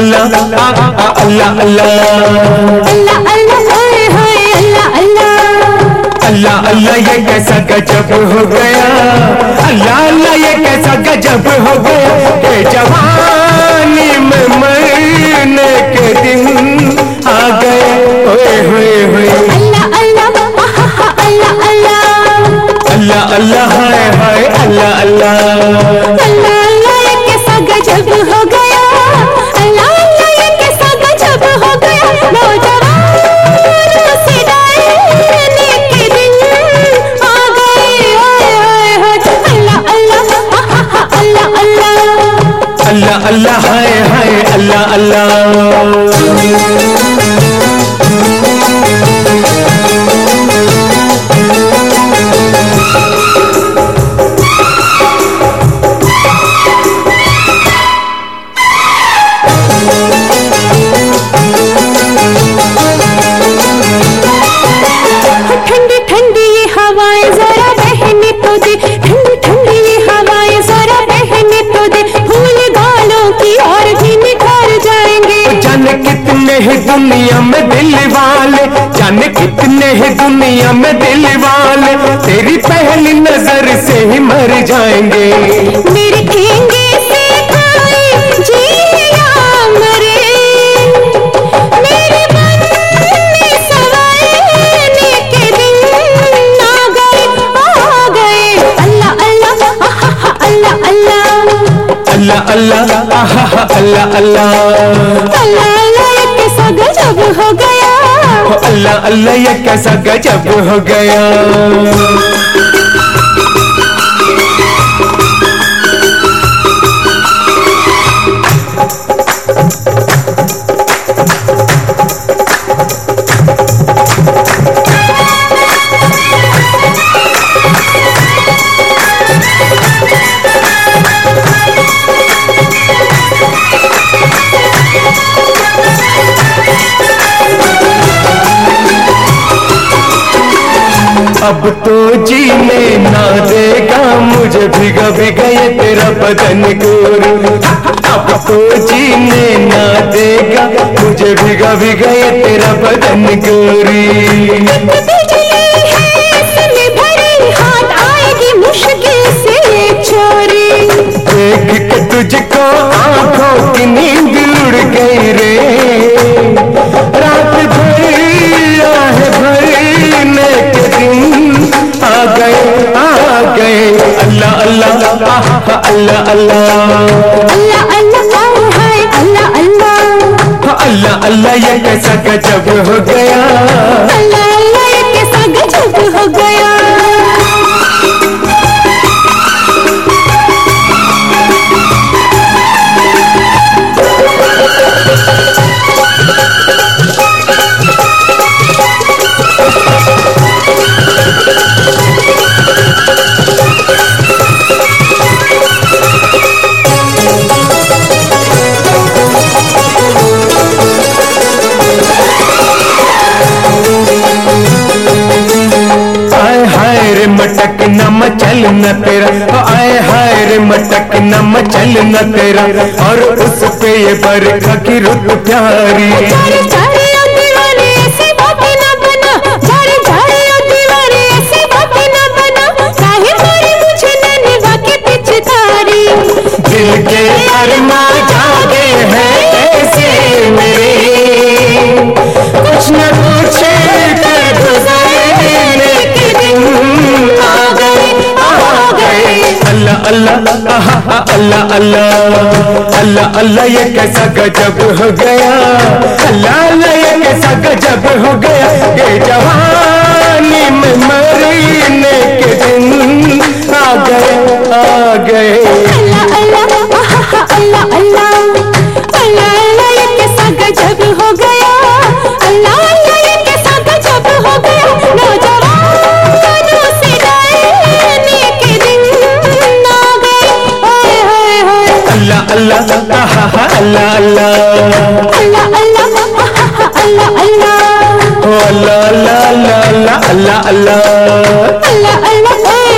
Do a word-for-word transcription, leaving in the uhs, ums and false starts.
अल्लाह अल्लाह अल्लाह अल्लाह अल्लाह ये कैसा गजब हो गया, अल्लाह अल्लाह ये कैसा गजब हो गया कि जवानी में मरने के दिन आ गए। ओए होए होए अल्लाह अल्लाह अल्लाह अल्लाह अल्लाह हाय हाय अल्लाह अल्लाह अल्लाह अल्लाह ये कैसा गजब हो गया, अल्लाह अल्लाह ये कैसा गजब हो गया, नौजवानों से डालने के दिन आ गए। ओए होए होए अल्लाह अल्लाह अल्लाह अल्लाह अल्लाह अल्लाह हाय हाय अल्लाह अल्लाह। ठंडी ठंडी ये हवाएं जरा बहने तो दे, ठंडी ठंडी ये हवाएं जरा बहने तो दे, फूल गालों की और भी निखर जाएंगे। जाने कितने ही दुनिया में दिल वाले, जाने कितने ही दुनिया में दिल वाले तेरी पहली नजर से ही मर जाएंगे। मेरे ठेंगे से खाए जिया मरे, मेरे मन में सवारने के दिन आ गए आ गए। अल्लाह अल्लाह अल्लाह अल्लाह अल्लाह अल्लाह अल्लाह अल्लाह अल्लाह अल्लाह ये कैसा गजब हो गया, अल्लाह अल्लाह ये कैसा गजब हो गया। अब तो जीने ना देगा मुझे भिगा भिगा ये तेरा बदन गोरी, अब तो जीने ना देगा मुझे भिगा भिगा ये तेरा बदन गोरी। बिजली है इसमें भरी, हाथ आएगी मुश्किल से चोरी। देख के तुझको आंखों की नींद उड़ गई रे, रात भर आहे भरने के दिन आ गए आ गए। अल्लाह अल्लाह अल्लाह अल्लाह अल्लाह अल्लाह हाय अल्लाह अल्लाह अल्लाह अल्लाह ये कैसा गजब हो गया, अल्लाह अल्लाह ये कैसा गजब हो गया। मटक न मचल न तेरा, आए हाय रे मटक न मचल न तेरा, और उस पे ये बरखा की रुत प्यारी। जारे जारे ओ दीवाने ऐसी बातें ना बना, जारे जारे ओ दीवाने ऐसी बातें ना बना, काहे मारी मुझे नैनी वाके पिचकारी। दिल के अरमां जागे हैं ऐसे मेरे, कुछ न कुछ कर गुजरने के दिन आ गए आ गए। अल्लाह अल्लाह अल्लाह अल्लाह अल्लाह अल्लाह ये कैसा गजब हो गया, अल्लाह अल्लाह ये कैसा गजब हो गया, ये जवानी में मरने के दिन आ गए आ गए। अल्लाह अल्लाह अल्लाह अल्लाह अल्लाह अल्लाह ये कैसा गजब हो गया, अल्लाह अल्लाह ये कैसा गजब हो गया, नौजवानों से डालने के दिन आ गए। ओए होए होए अल्लाह अल्लाह अल्लाह अल्लाह अल्लाह अल्लाह अल्लाह अल्लाह अल्लाह अल्लाह अल्लाह अल्लाह अल्लाह अल्लाह अल्लाह